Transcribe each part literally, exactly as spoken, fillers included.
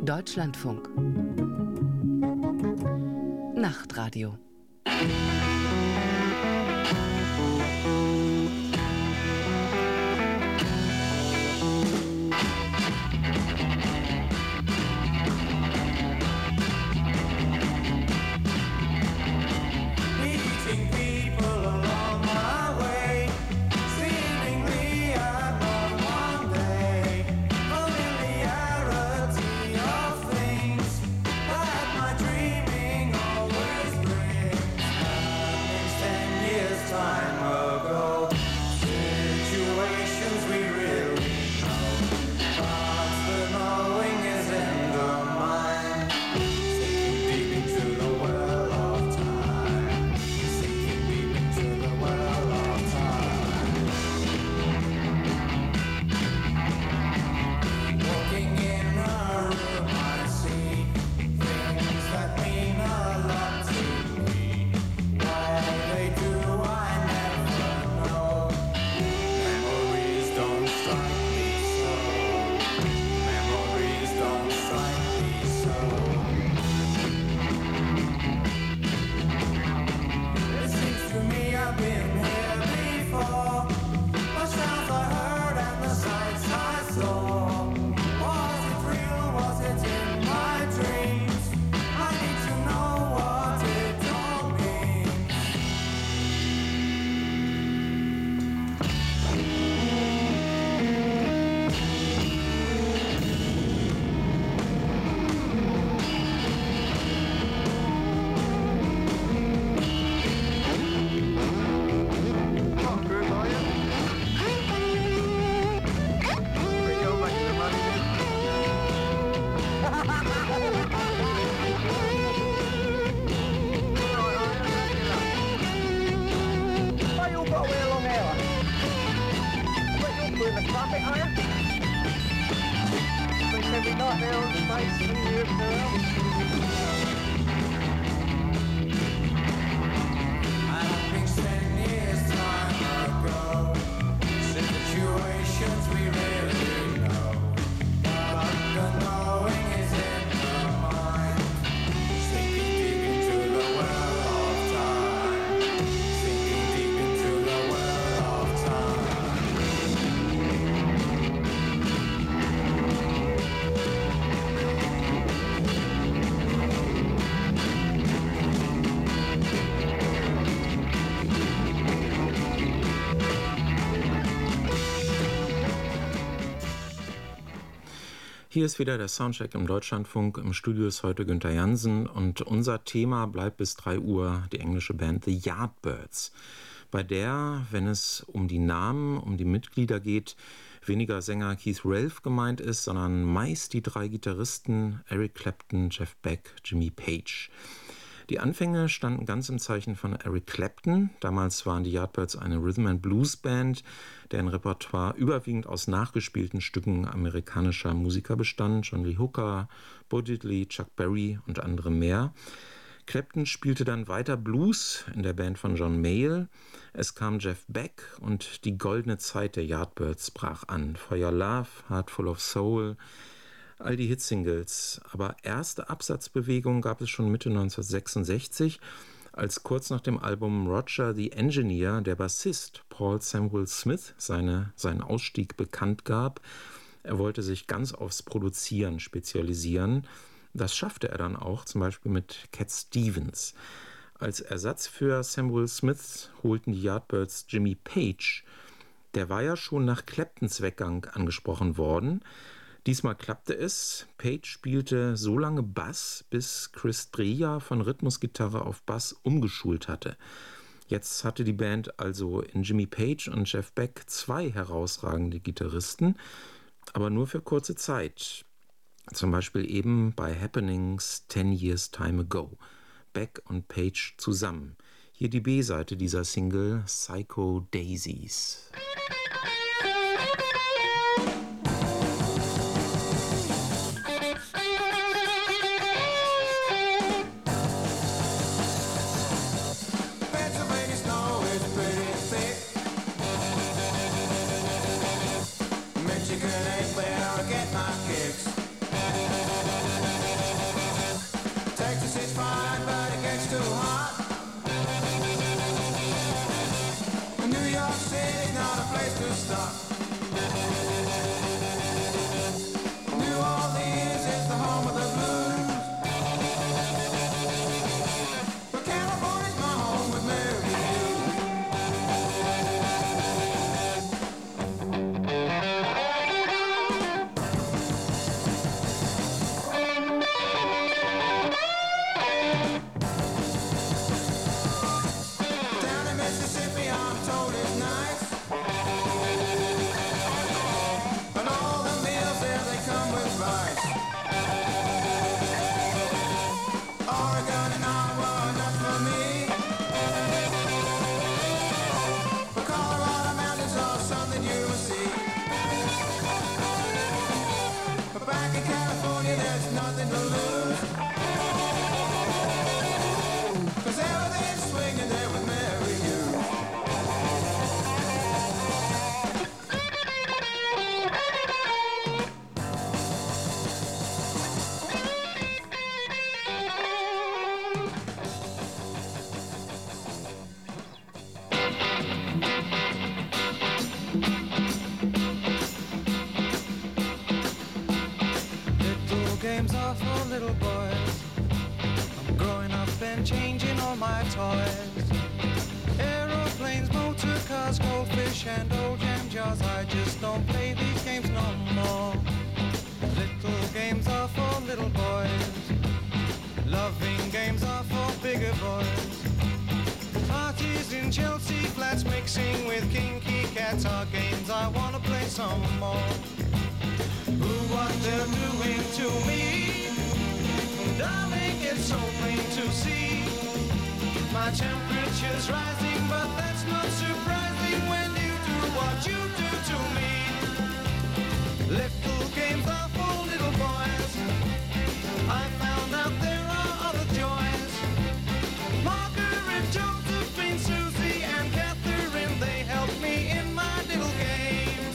Deutschlandfunk. Nachtradio. Hier ist wieder der Soundcheck im Deutschlandfunk. Im Studio ist heute Günther Jansen und unser Thema bleibt bis drei Uhr die englische Band The Yardbirds, bei der, wenn es um die Namen, um die Mitglieder geht, weniger Sänger Keith Relf gemeint ist, sondern meist die drei Gitarristen Eric Clapton, Jeff Beck, Jimmy Page. Die Anfänge standen ganz im Zeichen von Eric Clapton. Damals waren die Yardbirds eine Rhythm-and-Blues-Band, deren Repertoire überwiegend aus nachgespielten Stücken amerikanischer Musiker bestand. John Lee Hooker, Bo Diddley, Chuck Berry und andere mehr. Clapton spielte dann weiter Blues in der Band von John Mayall. Es kam Jeff Beck und die goldene Zeit der Yardbirds brach an. For Your Love, Heart Full of Soul, all die Hitsingles. Aber erste Absatzbewegung gab es schon Mitte neunzehnhundertsechsundsechzig, als kurz nach dem Album Roger the Engineer der Bassist Paul Samuel Smith seine, seinen Ausstieg bekannt gab. Er wollte sich ganz aufs Produzieren spezialisieren. Das schaffte er dann auch, zum Beispiel mit Cat Stevens. Als Ersatz für Samuel Smith holten die Yardbirds Jimmy Page. Der war ja schon nach Claptons Weggang angesprochen worden. Diesmal klappte es. Page spielte so lange Bass, bis Chris Dreja von Rhythmusgitarre auf Bass umgeschult hatte. Jetzt hatte die Band also in Jimmy Page und Jeff Beck zwei herausragende Gitarristen, aber nur für kurze Zeit. Zum Beispiel eben bei Happenings Ten Years Time Ago. Beck und Page zusammen. Hier die B-Seite dieser Single, Psycho Daisies. Michigan ain't where I get my kicks. there's nothing to lose. 'Cause everything's swinging there with Mary you. Little games are for little boys. I'm growing up and changing all my toys. Aeroplanes, motor cars, goldfish and old jam jars. I just don't play these games no more. Little games are for little boys. Loving games are for bigger boys. Parties in Chelsea flats mixing with kinky cats are games I wanna play some more. Ooh, what they're doing to me, darling, it's so plain to see. My temperature's rising, but that's not surprising when you do what you do to me. Little games are for little boys. I found out there are other joys. Margaret, Josephine, Susie, and Catherine, they help me in my little games.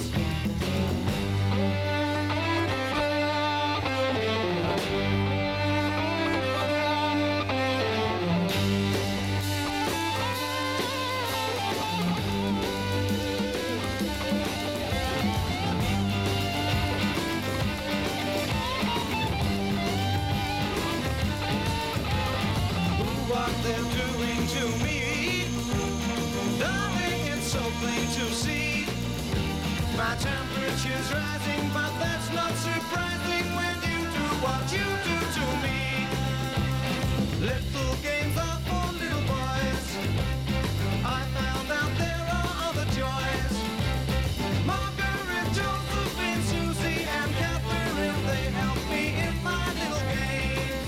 What they're doing to me, darling, it's so plain to see. My temperature's rising, but that's not surprising when you do what you do to me. Little games are for little boys. I found out there are other joys. Margaret, Josephine, Susie, and Catherine, they help me in my little games.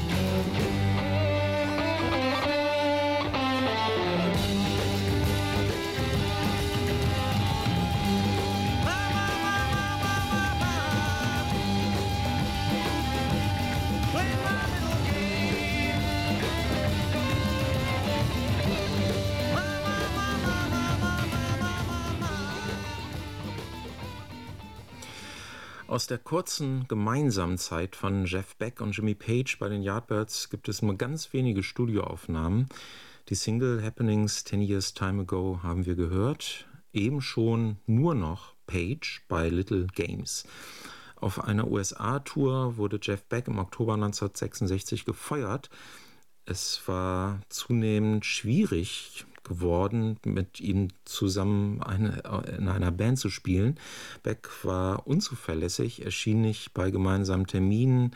Aus der kurzen gemeinsamen Zeit von Jeff Beck und Jimmy Page bei den Yardbirds gibt es nur ganz wenige Studioaufnahmen. Die Single Happenings Ten Years Time Ago haben wir gehört. Eben schon nur noch Page bei Little Games. Auf einer U S A-Tour wurde Jeff Beck im Oktober neunzehnhundertsechsundsechzig gefeuert. Es war zunehmend schwierig geworden, mit ihm zusammen eine, in einer Band zu spielen. Beck war unzuverlässig, erschien nicht bei gemeinsamen Terminen.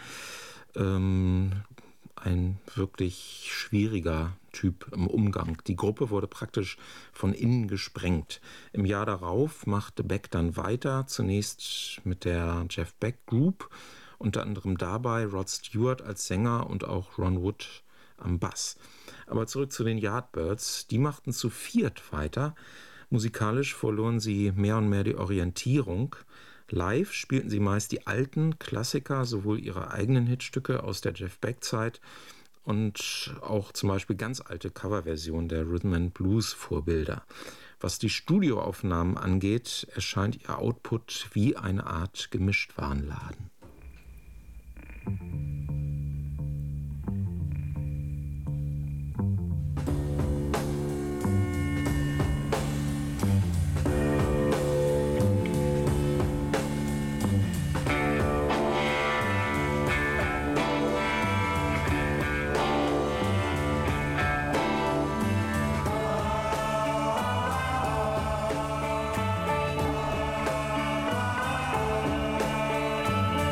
Ähm, ein wirklich schwieriger Typ im Umgang. Die Gruppe wurde praktisch von innen gesprengt. Im Jahr darauf machte Beck dann weiter, zunächst mit der Jeff Beck Group, unter anderem dabei Rod Stewart als Sänger und auch Ron Wood am Bass. Aber zurück zu den Yardbirds. Die machten zu viert weiter. Musikalisch verloren sie mehr und mehr die Orientierung. Live spielten sie meist die alten Klassiker, sowohl ihre eigenen Hitstücke aus der Jeff Beck-Zeit und auch zum Beispiel ganz alte Coverversionen der Rhythm and Blues Vorbilder. Was die Studioaufnahmen angeht, erscheint ihr Output wie eine Art Gemischtwarenladen. Thank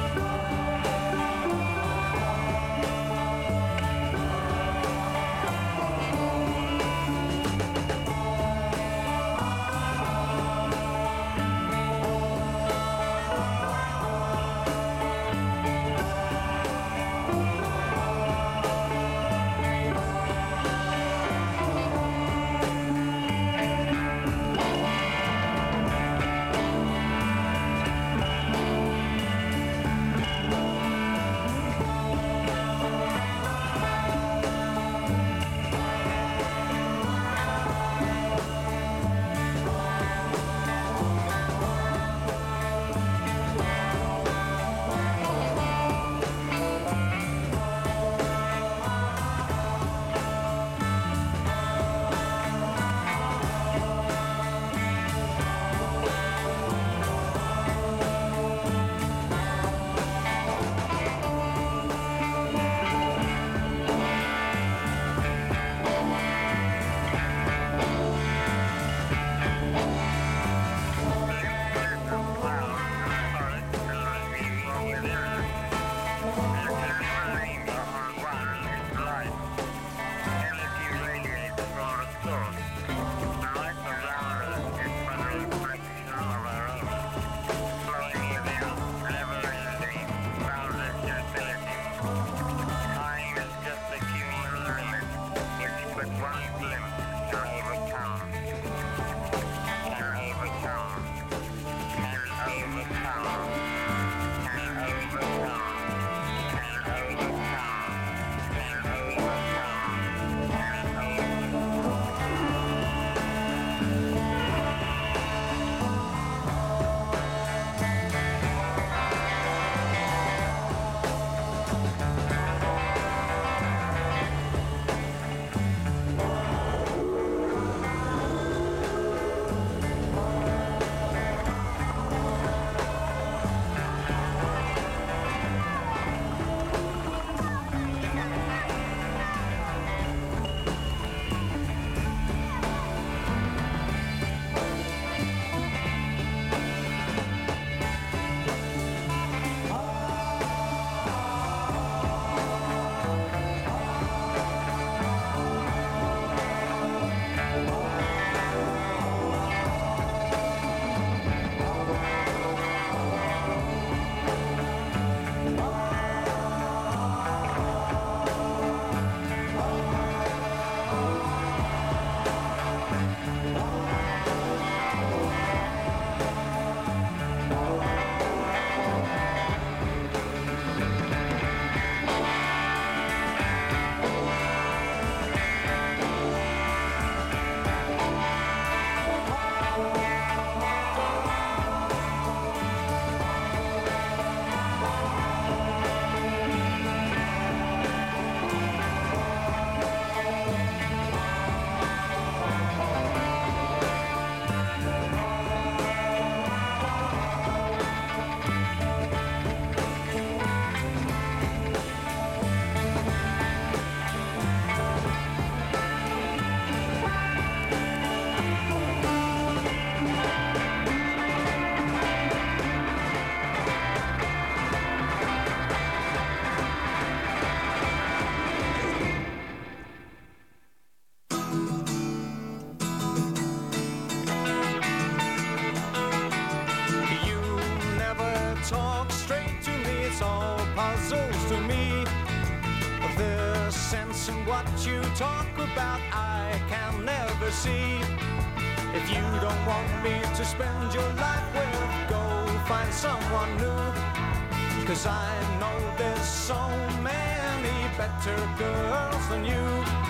puzzles to me. There's sense in what you talk about, I can never see. If you don't want me to spend your life with, go find someone new. Cause I know there's so many better girls than you.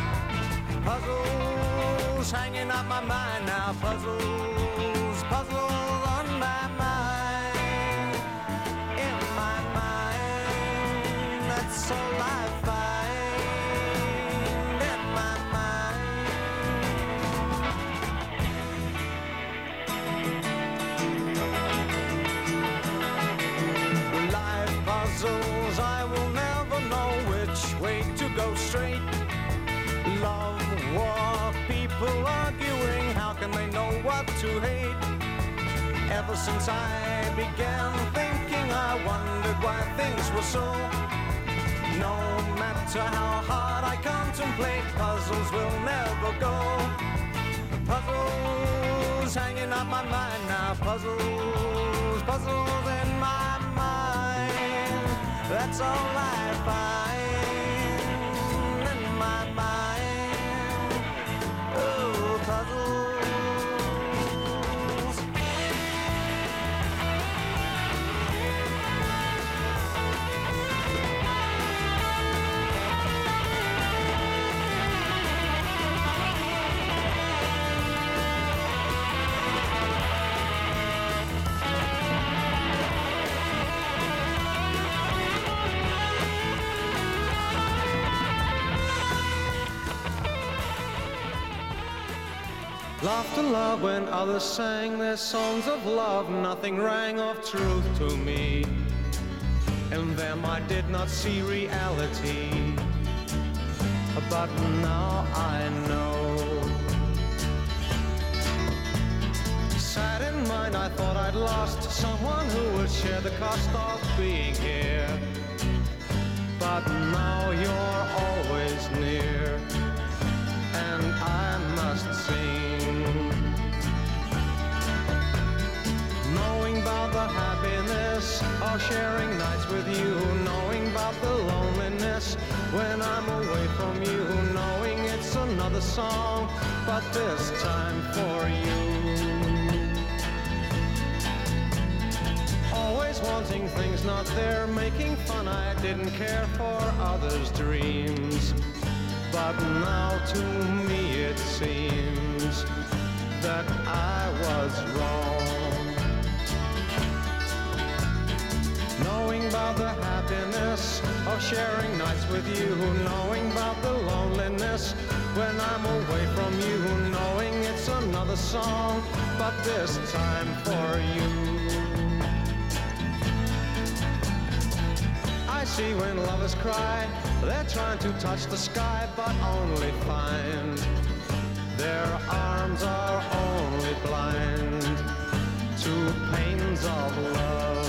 Puzzles hanging on my mind now, puzzles, puzzles on my mind. In my mind, that's all I find. In my mind. Life puzzles, I will never know which way to go straight. Love, war, people arguing, how can they know what to hate? Ever since I began thinking, I wondered why things were so. No matter how hard I contemplate, puzzles will never go. Puzzles hanging on my mind now, puzzles, puzzles in my mind. That's all I find in my mind. Oh, puzzles. Laughed aloud when others sang their songs of love. Nothing rang of truth to me. In them I did not see reality. But now I know. Sad in mind, I thought I'd lost someone who would share the cost of being here. But now you're always near, and I must sing. Knowing about the happiness of sharing nights with you, knowing about the loneliness when I'm away from you, knowing it's another song, but this time for you. Always wanting things not there, making fun, I didn't care for others' dreams. But now to me it seems that I was wrong. Knowing about the happiness of sharing nights with you, knowing about the loneliness when I'm away from you, knowing it's another song, but this time for you. I see when lovers cry, they're trying to touch the sky, but only find their arms are only blind to pains of love.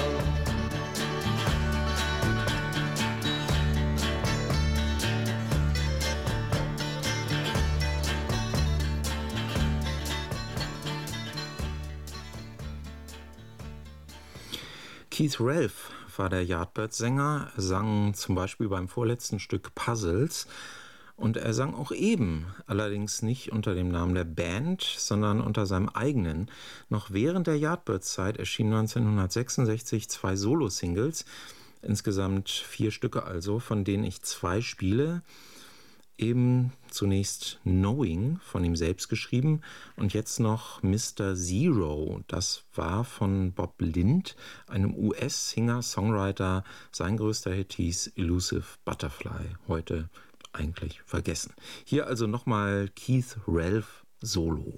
Keith Relf war der Yardbirds-Sänger. Er sang zum Beispiel beim vorletzten Stück Puzzles. Und er sang auch eben, allerdings nicht unter dem Namen der Band, sondern unter seinem eigenen. Noch während der Yardbirds-Zeit erschienen neunzehnhundertsechsundsechzig zwei Solo-Singles, insgesamt vier Stücke also, von denen ich zwei spiele. Eben zunächst Knowing, von ihm selbst geschrieben, und jetzt noch Mister Zero. Das war von Bob Lind, einem U S-Singer-Songwriter. Sein größter Hit hieß Elusive Butterfly. Heute eigentlich vergessen. Hier also nochmal Keith Relf Solo.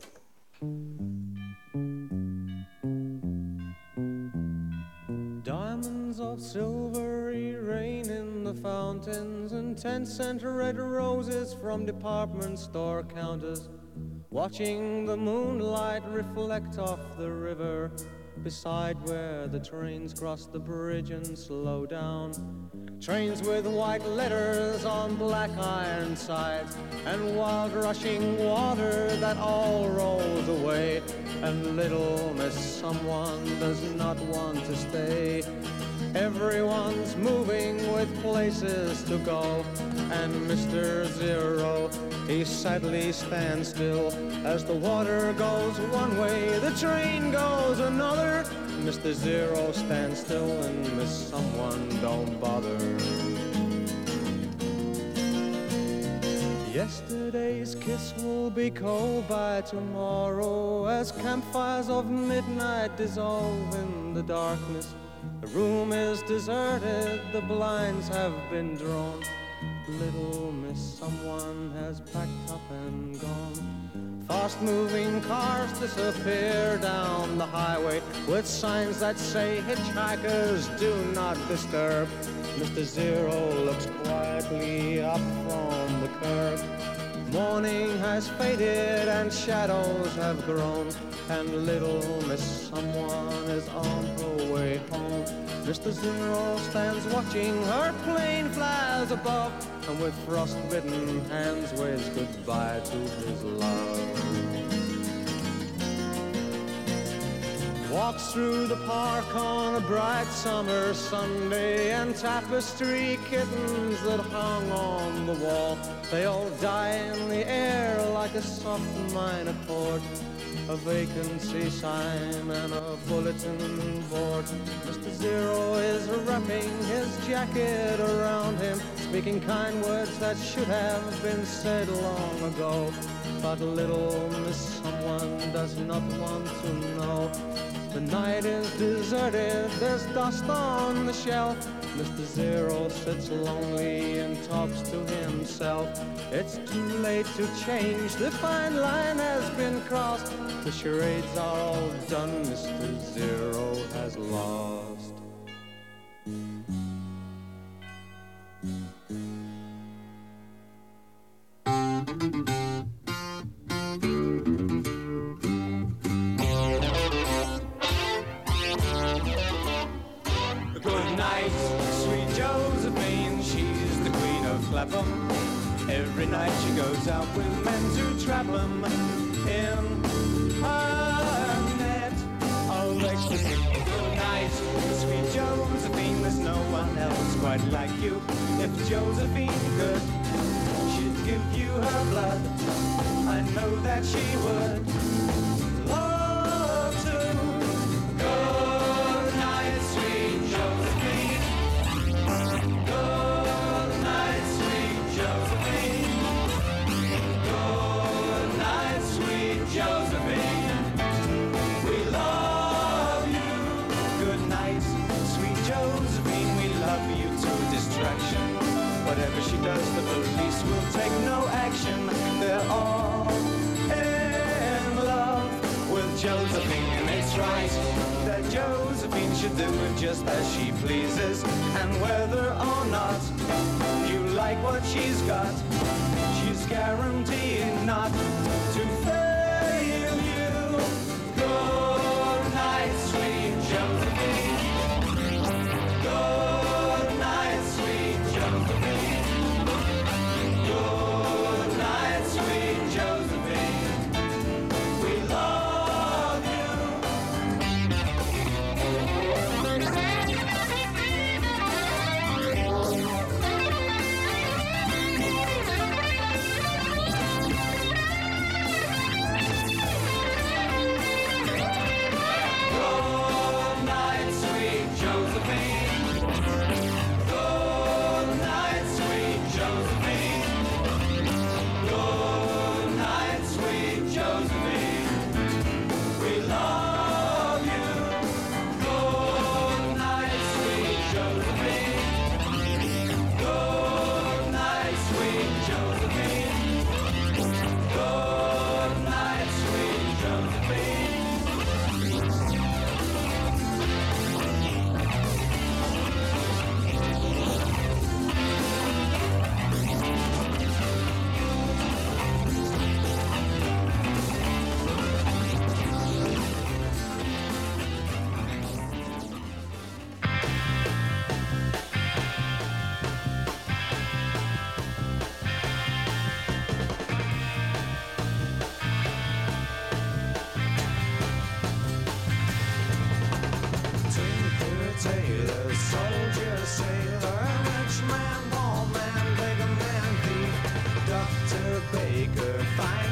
Diamonds of silvery rain in the fountains, and ten cent red roses from department store counters, watching the moonlight reflect off the river beside where the trains cross the bridge and slow down. Trains with white letters on black iron sides, and wild rushing water that all rolls away, and little miss someone does not want to stay. Everyone's moving with places to go. And Mister Zero, he sadly stands still. As the water goes one way, the train goes another. Mister Zero stands still and miss someone, don't bother. Yesterday's kiss will be cold by tomorrow, as campfires of midnight dissolve in the darkness. The room is deserted, the blinds have been drawn. Little Miss Someone has packed up and gone. Fast-moving cars disappear down the highway with signs that say hitchhikers do not disturb. Mister Zero looks quietly up from the curb. Morning has faded and shadows have grown, and little Miss Someone is on her way home. Mister Zero stands watching her plane flies above, and with frost-bitten hands waves goodbye to his love. Walks through the park on a bright summer Sunday, and tapestry kittens that hung on the wall, they all die in the air like a soft minor chord. A vacancy sign and a bulletin board. Mister Zero is wrapping his jacket around him, speaking kind words that should have been said long ago. But little Miss Someone does not want to know. The night is deserted, there's dust on the shelf. Mister Zero sits lonely and talks to himself. It's too late to change, the fine line has been crossed. The charades are all done, Mister Zero has lost. Every night she goes out with men to trap 'em in her net of ecstasy. Good night, sweet Josephine, there's no one else quite like you. If Josephine could, she'd give you her blood. I know that she would love to. Good night, sweet Josephine. Good night, sweet Josephine. Good night, sweet Josephine. We love you. Good night, sweet Josephine. We love you to distraction. Whatever she does, the police will take no action. They're all in love with Josephine. It's right that Josephine should do it just as she pleases. And whether or not you like what she's got, she's guaranteed not to fail you. Good night, sweet Josephine. Good night, sweet Josephine. Good night, sweet Josephine. We love you.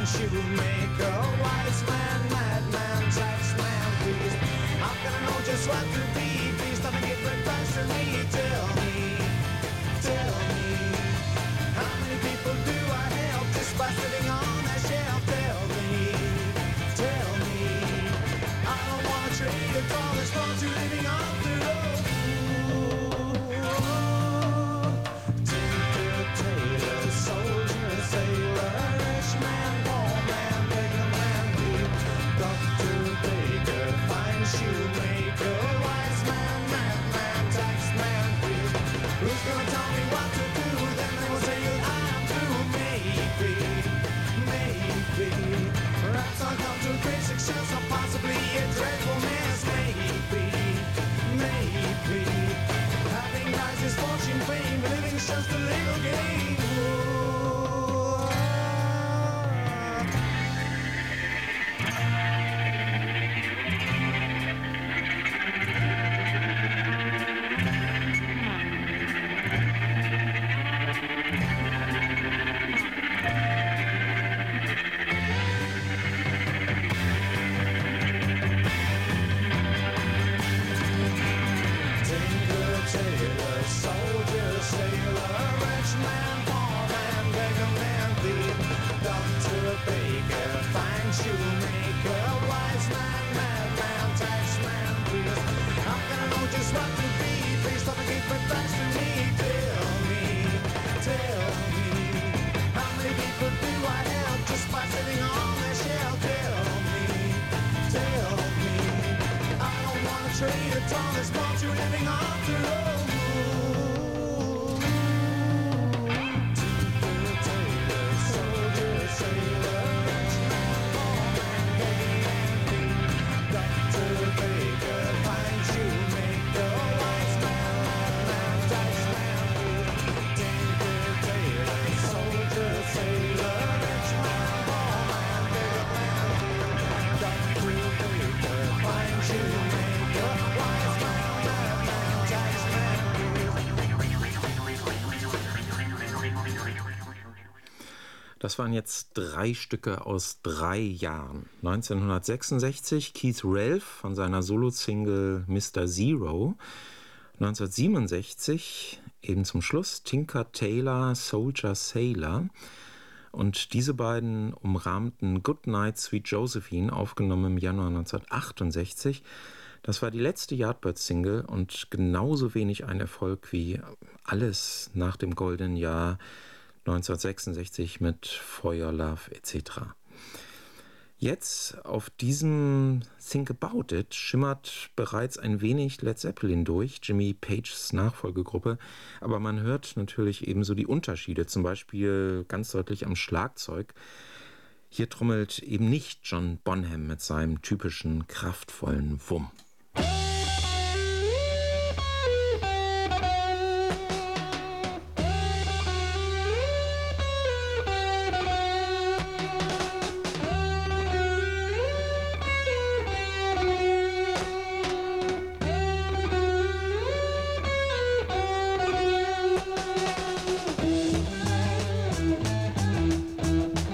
shoemaker, wise man, madman, taxman, please. How can I know just what to be? Please stop and give advice to me. Tell me, tell me, how many people do I help just by sitting on that shelf? Tell me, tell me, I don't wanna trade a dollar's for to living off the road. Tinker, tailor, soldier, sailor, rich man, poor man, beggar man, dude, doctor, baker, fine shoemaker, wise man, madman, taxman, dude. Who's gonna tell me what to do? Then they will say I'm through. Maybe, maybe, perhaps I'll come to great success or possibly a dreadful mess. Maybe, maybe, having nice is fortune, fame, living's just a little game. Whoa. Tinker, tailor, soldier, sailor, rich man, poor man, beggar man, thief, doctor, baker, fine shoemaker, wise man, madman, taxman, priest. How can I know just what to be? Please stop and keep advice to me. Tell me, tell me, how many people do I help just by sitting on their shelf? Tell me, tell me, I don't wanna trade a tallest ball to living off the road. Tinker, tailor, soldier, sailor, rich man, poor man, beggar man, thief, doctor, baker, fine shoemaker, wise man, madman, taxman, priest. Tinker, tailor, soldier, sailor, rich man, poor man, beggar man, thief, doctor, baker, fine shoemaker, wise man, madman, taxman, priest. Das waren jetzt drei Stücke aus drei Jahren. neunzehnhundertsechsundsechzig Keith Relf von seiner Solo-Single Mister Zero. neunzehnhundertsiebenundsechzig, eben zum Schluss, Tinker, Tailor, Soldier, Sailor. Und diese beiden umrahmten Goodnight Sweet Josephine, aufgenommen im Januar neunzehnhundertachtundsechzig. Das war die letzte Yardbirds-Single und genauso wenig ein Erfolg wie alles nach dem goldenen Jahr neunzehnhundertsechsundsechzig mit For Your Love et cetera. Jetzt auf diesem Think About It schimmert bereits ein wenig Led Zeppelin durch, Jimmy Pages Nachfolgegruppe, aber man hört natürlich ebenso die Unterschiede, zum Beispiel ganz deutlich am Schlagzeug. Hier trommelt eben nicht John Bonham mit seinem typischen kraftvollen Wumm.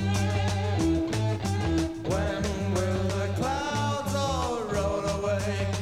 When will the clouds all roll away?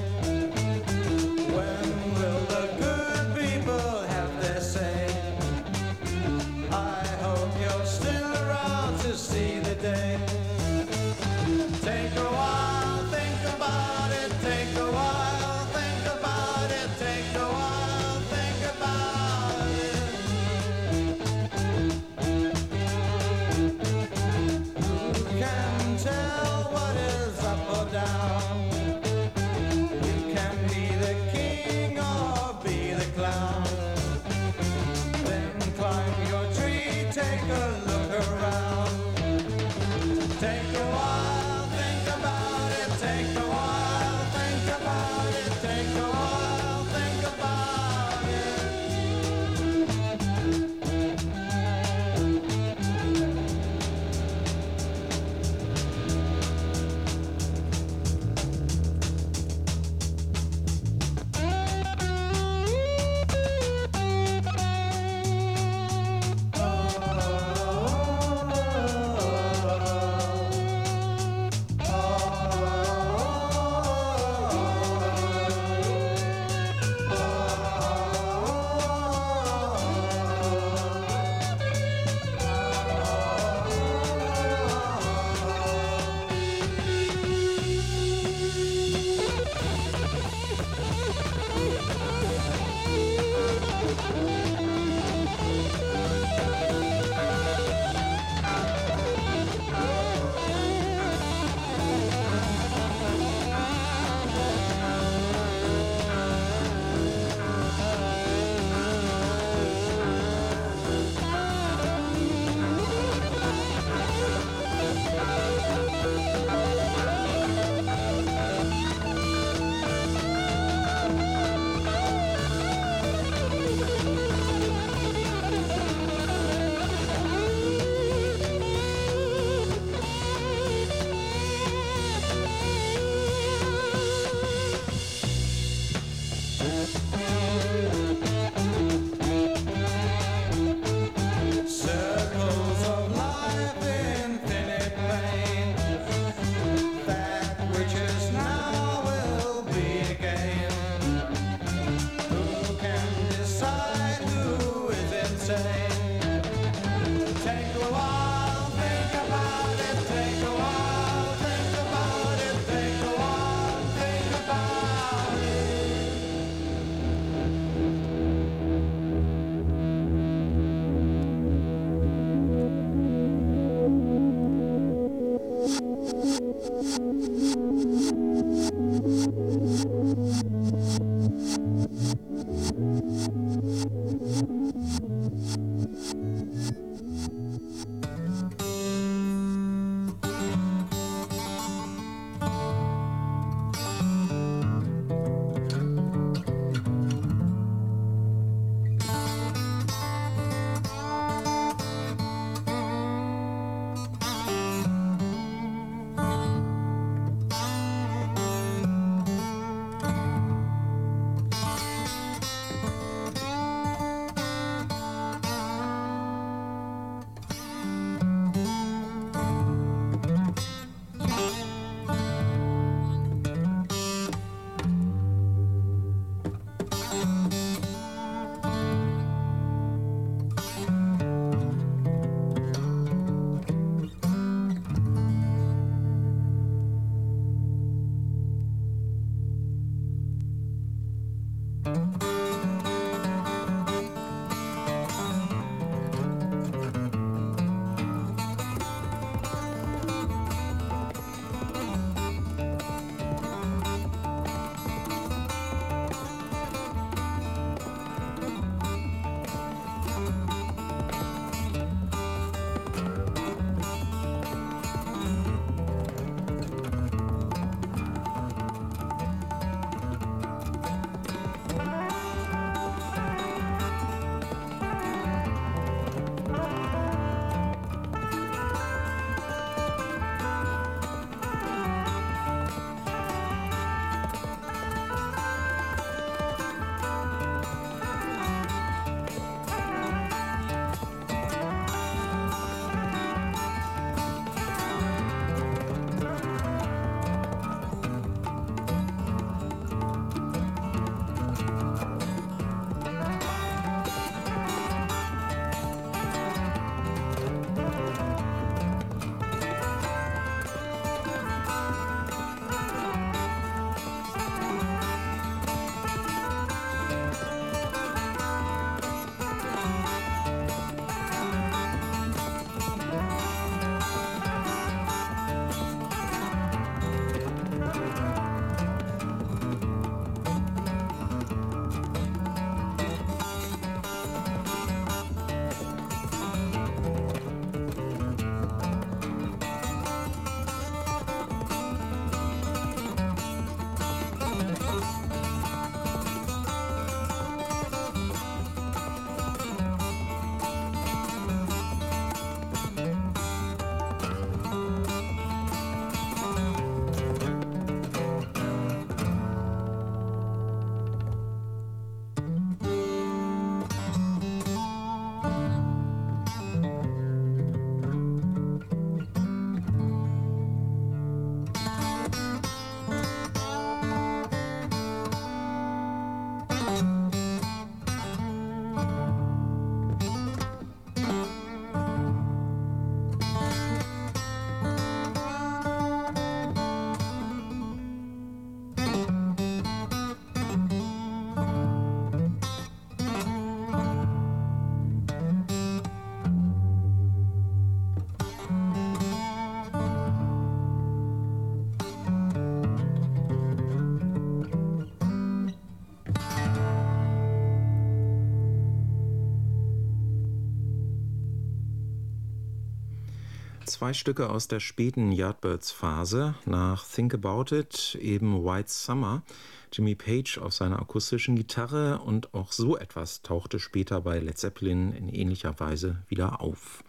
Zwei Stücke aus der späten Yardbirds-Phase. Nach Think About It eben White Summer. Jimmy Page auf seiner akustischen Gitarre, und auch so etwas tauchte später bei Led Zeppelin in ähnlicher Weise wieder auf.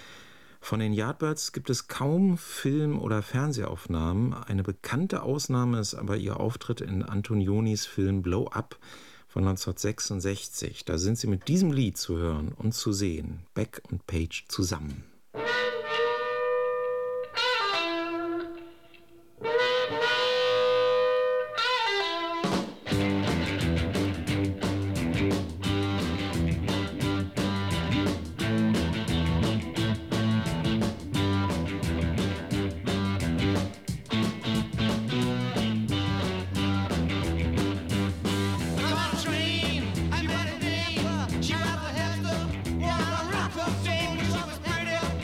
Von den Yardbirds gibt es kaum Film- oder Fernsehaufnahmen. Eine bekannte Ausnahme ist aber ihr Auftritt in Antonionis Film Blow Up von neunzehnhundertsechsundsechzig. Da sind sie mit diesem Lied zu hören und zu sehen. Beck und Page zusammen. She got the head stuff, wanna rock her thing, so it's pretty.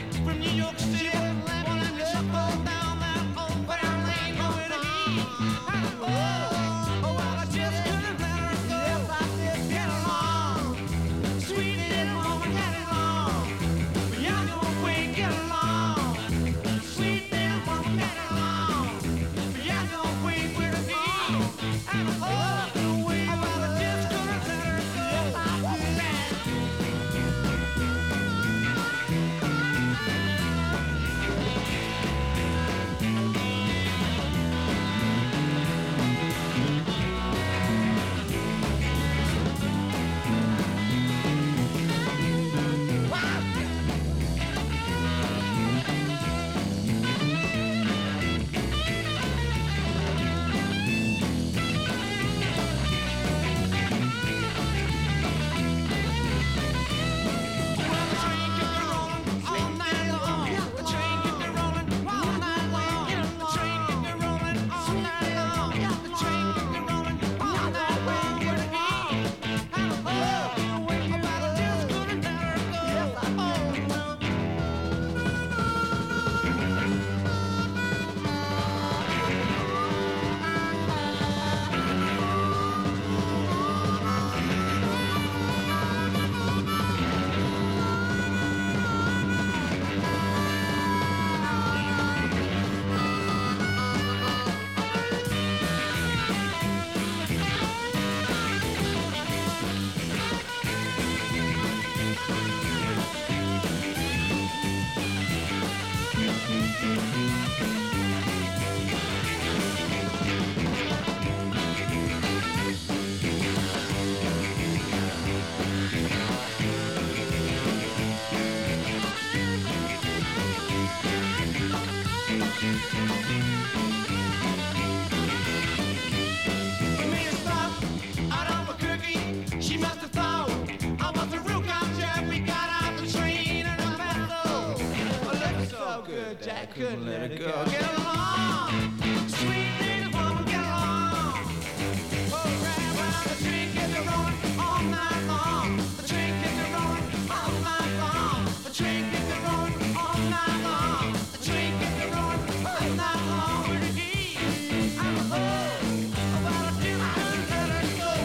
Jack couldn't let it go. Get along, sweet little woman, get along. Oh, right around the tree, get the rolling all night long. The tree get the rolling all night long. The tree get the rolling all night long. The tree get the rolling all night long. I'm a fool, but I do not let it go.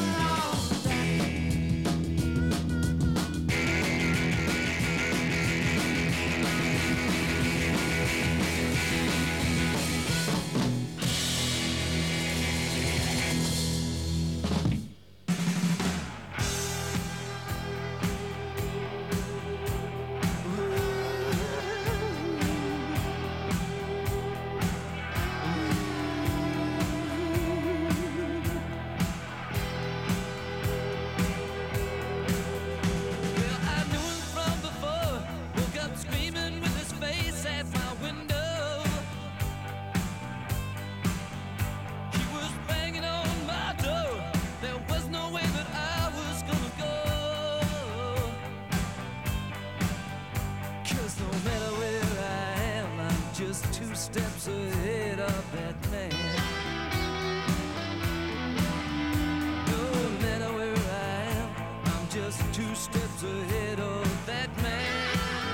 Steps ahead of that man. No matter where I am, I'm just two steps ahead of that man.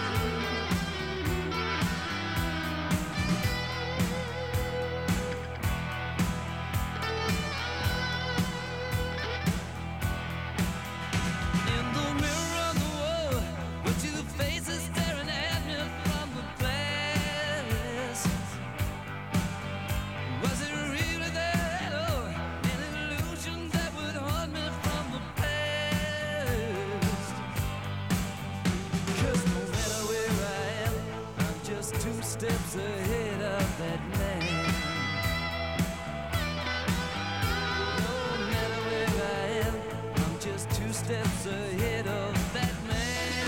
In the mirror on the wall, with two faces staring at me from the glass. Was it really there, or an illusion that would haunt me from the past? 'Cause no matter where I am, I'm just two steps ahead of that man. No matter where I am, I'm just two steps ahead of that man.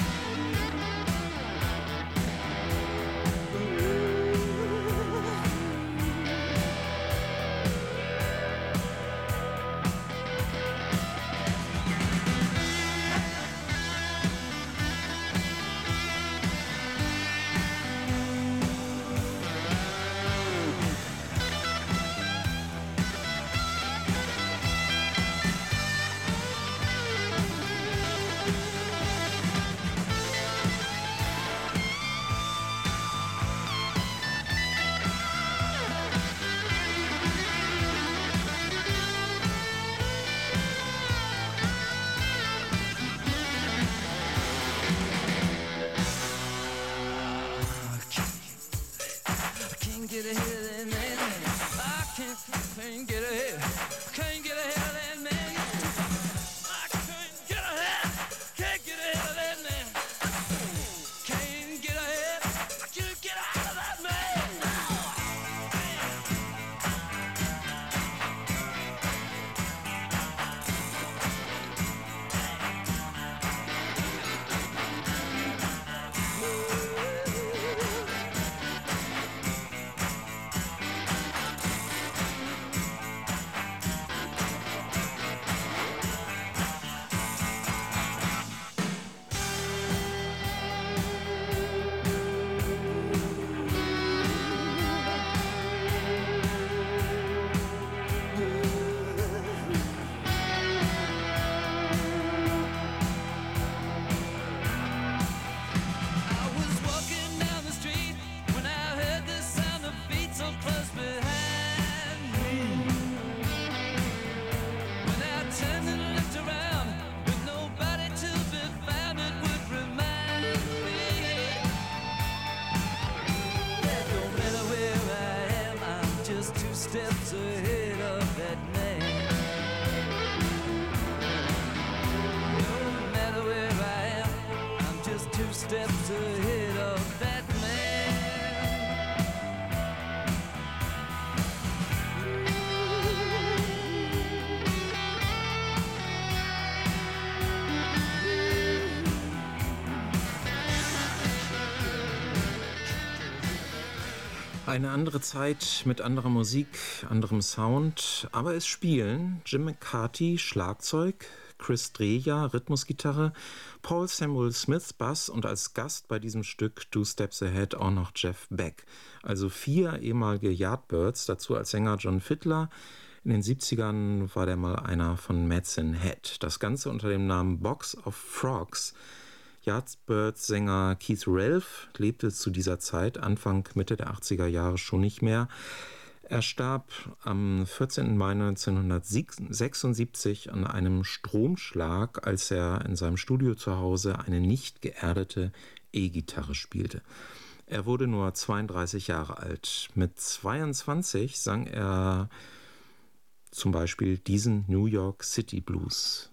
Get ahead of that man. I can't, can't get ahead. Can't get ahead of that man. I can't get ahead. Can't get ahead of that man. Can't get ahead. I can't get out of that man. Steps ahead of that man. No matter where I am, I'm just two steps ahead of that man. Eine andere Zeit mit anderer Musik, anderem Sound, aber es spielen Jim McCarty Schlagzeug, Chris Dreja Rhythmusgitarre, Paul Samuel Smith Bass und als Gast bei diesem Stück Two Steps Ahead auch noch Jeff Beck. Also vier ehemalige Yardbirds, dazu als Sänger John Fiddler. In den siebzigern war der mal einer von Medicine Head. Das Ganze unter dem Namen Box of Frogs. Yardbirds-Sänger Keith Relf lebte zu dieser Zeit, Anfang, Mitte der achtziger Jahre schon nicht mehr. Er starb am vierzehnten Mai neunzehnhundertsechsundsiebzig an einem Stromschlag, als er in seinem Studio zu Hause eine nicht geerdete E-Gitarre spielte. Er wurde nur zweiunddreißig Jahre alt. Mit zweiundzwanzig sang er zum Beispiel diesen New York City Blues.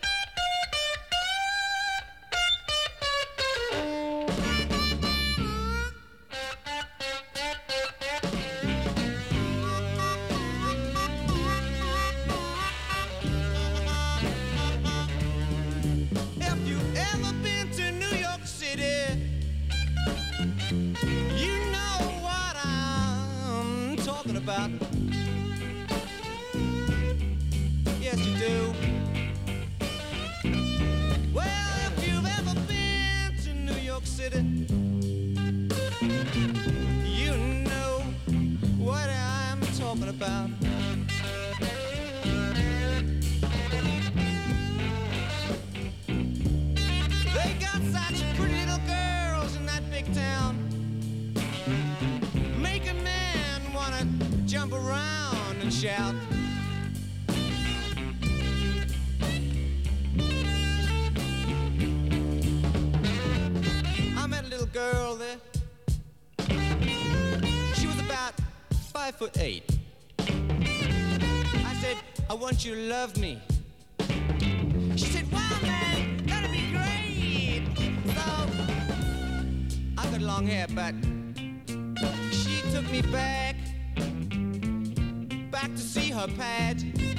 You love me. She said, wow, man, that'd be great. So, I got long hair, but she took me back, back to see her pad.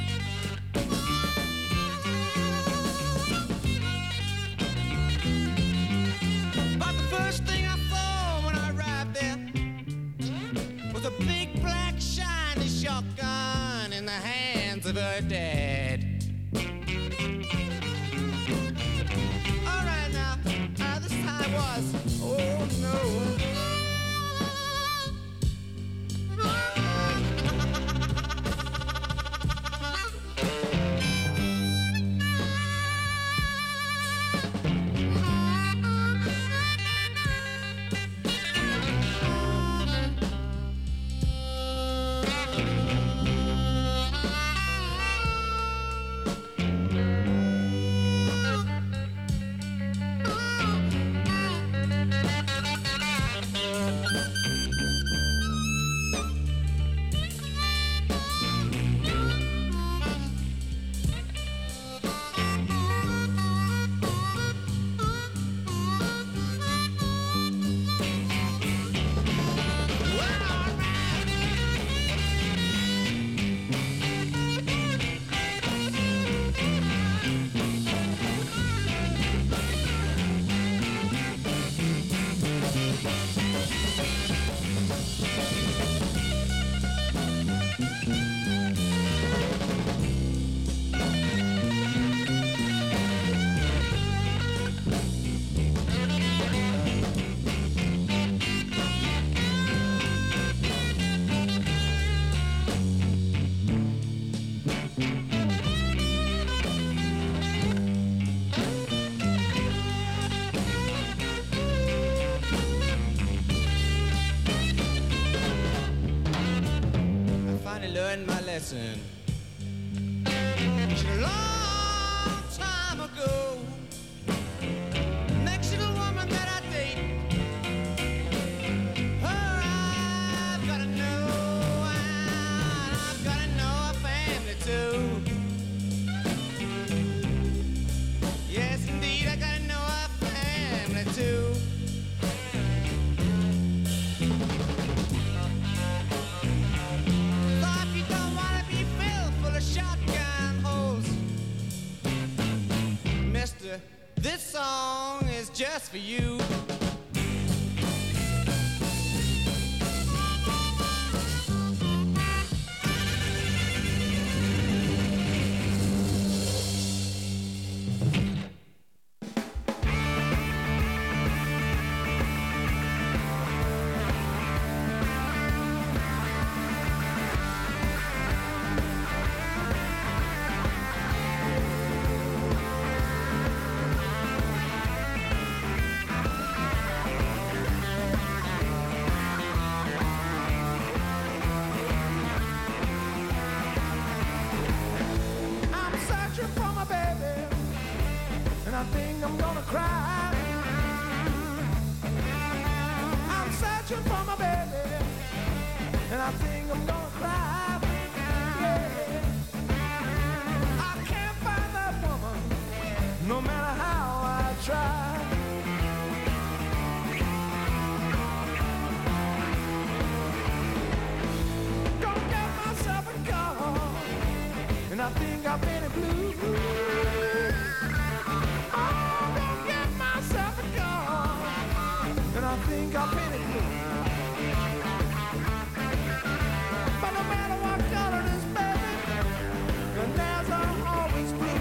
But the first thing I saw when I arrived there was a big black shiny shotgun in the hands of her dad. All right now, uh, this time was, oh no. Lesson. A long time ago, next little woman that I date, her I've gotta know, and I've gotta know her family too. Yes, indeed, I gotta know her family too. This song is just for you. gonna cry. I'm searching for my baby, and I think I'm gonna cry. Yeah. I can't find that woman, no matter how I try. Gonna get myself a car, and I think I've been a blue. Oh, gonna get myself a car, and I think I've been a blue. But no matter what color it is, baby, the nails are always blue.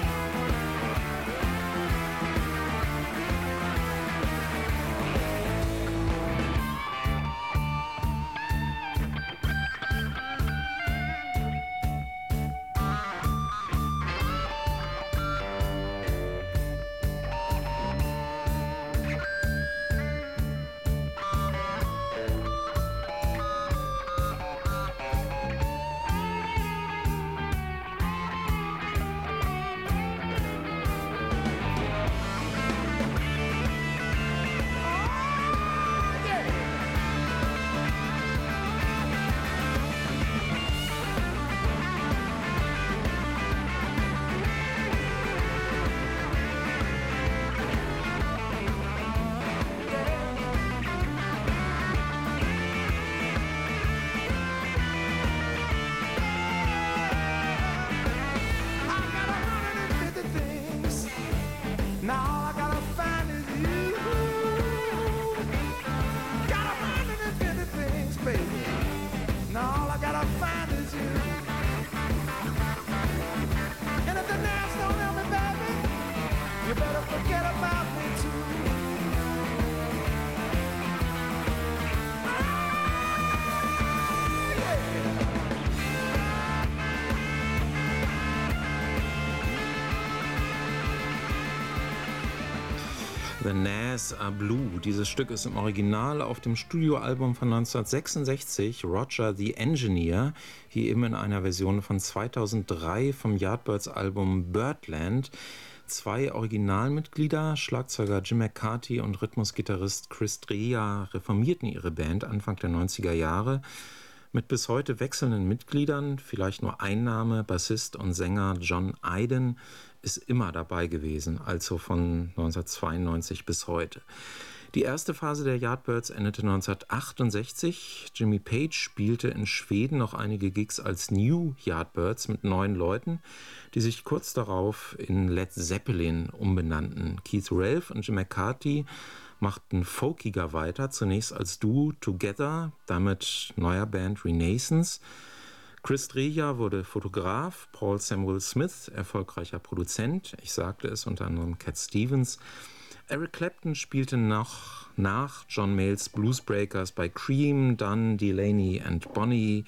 The Nas Are Blue. Dieses Stück ist im Original auf dem Studioalbum von neunzehnhundertsechsundsechzig, Roger the Engineer, hier eben in einer Version von zweitausenddrei vom Yardbirds-Album Birdland. Zwei Originalmitglieder, Schlagzeuger Jim McCarthy und Rhythmusgitarrist Chris Dreja, reformierten ihre Band Anfang der neunziger Jahre. Mit bis heute wechselnden Mitgliedern, vielleicht nur ein Name, Bassist und Sänger John Iden, ist immer dabei gewesen, also von neunzehnhundertzweiundneunzig bis heute. Die erste Phase der Yardbirds endete neunzehnhundertachtundsechzig. Jimmy Page spielte in Schweden noch einige Gigs als New Yardbirds mit neun Leuten, die sich kurz darauf in Led Zeppelin umbenannten. Keith Relf und Jim McCarthy machten folkiger weiter, zunächst als Duo Together, damit neuer Band Renaissance. Chris Dreja wurde Fotograf, Paul Samuel Smith erfolgreicher Produzent, ich sagte es, unter anderem Cat Stevens. Eric Clapton spielte noch nach John Mayall's Bluesbreakers bei Cream, dann Delaney and Bonnie.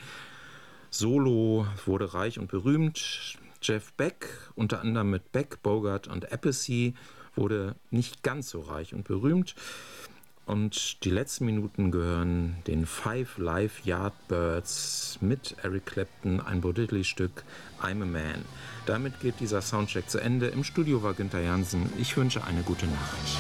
Solo, wurde reich und berühmt. Jeff Beck, unter anderem mit Beck, Bogart und Appice, wurde nicht ganz so reich und berühmt. Und die letzten Minuten gehören den Five Live Yardbirds mit Eric Clapton, ein Bo Diddley-Stück, I'm a Man. Damit geht dieser Soundcheck zu Ende. Im Studio war Günther Jansen. Ich wünsche eine gute Nacht.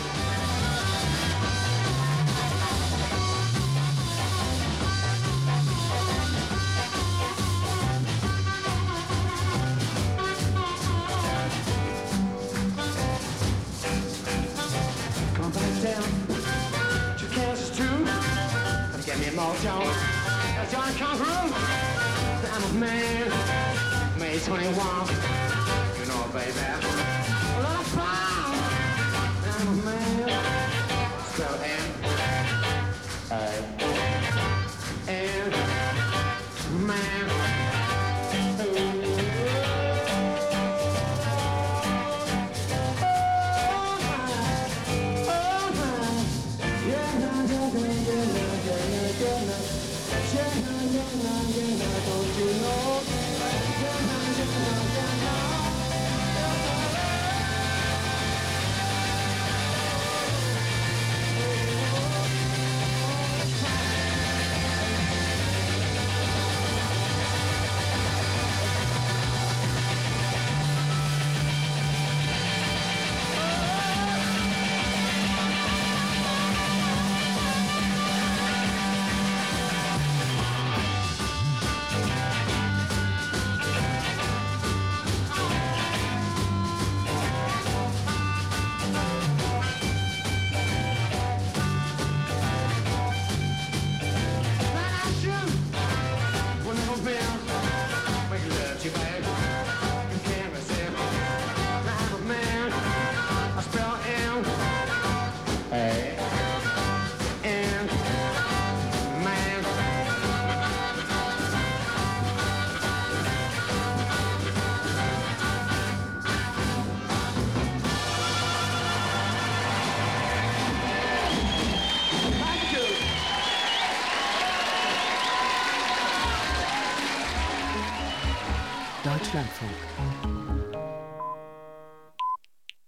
twenty-one, you know, baby. A lot of fun. I'm a man. Spell N A N man. Don't you know? Deutschlandfunk.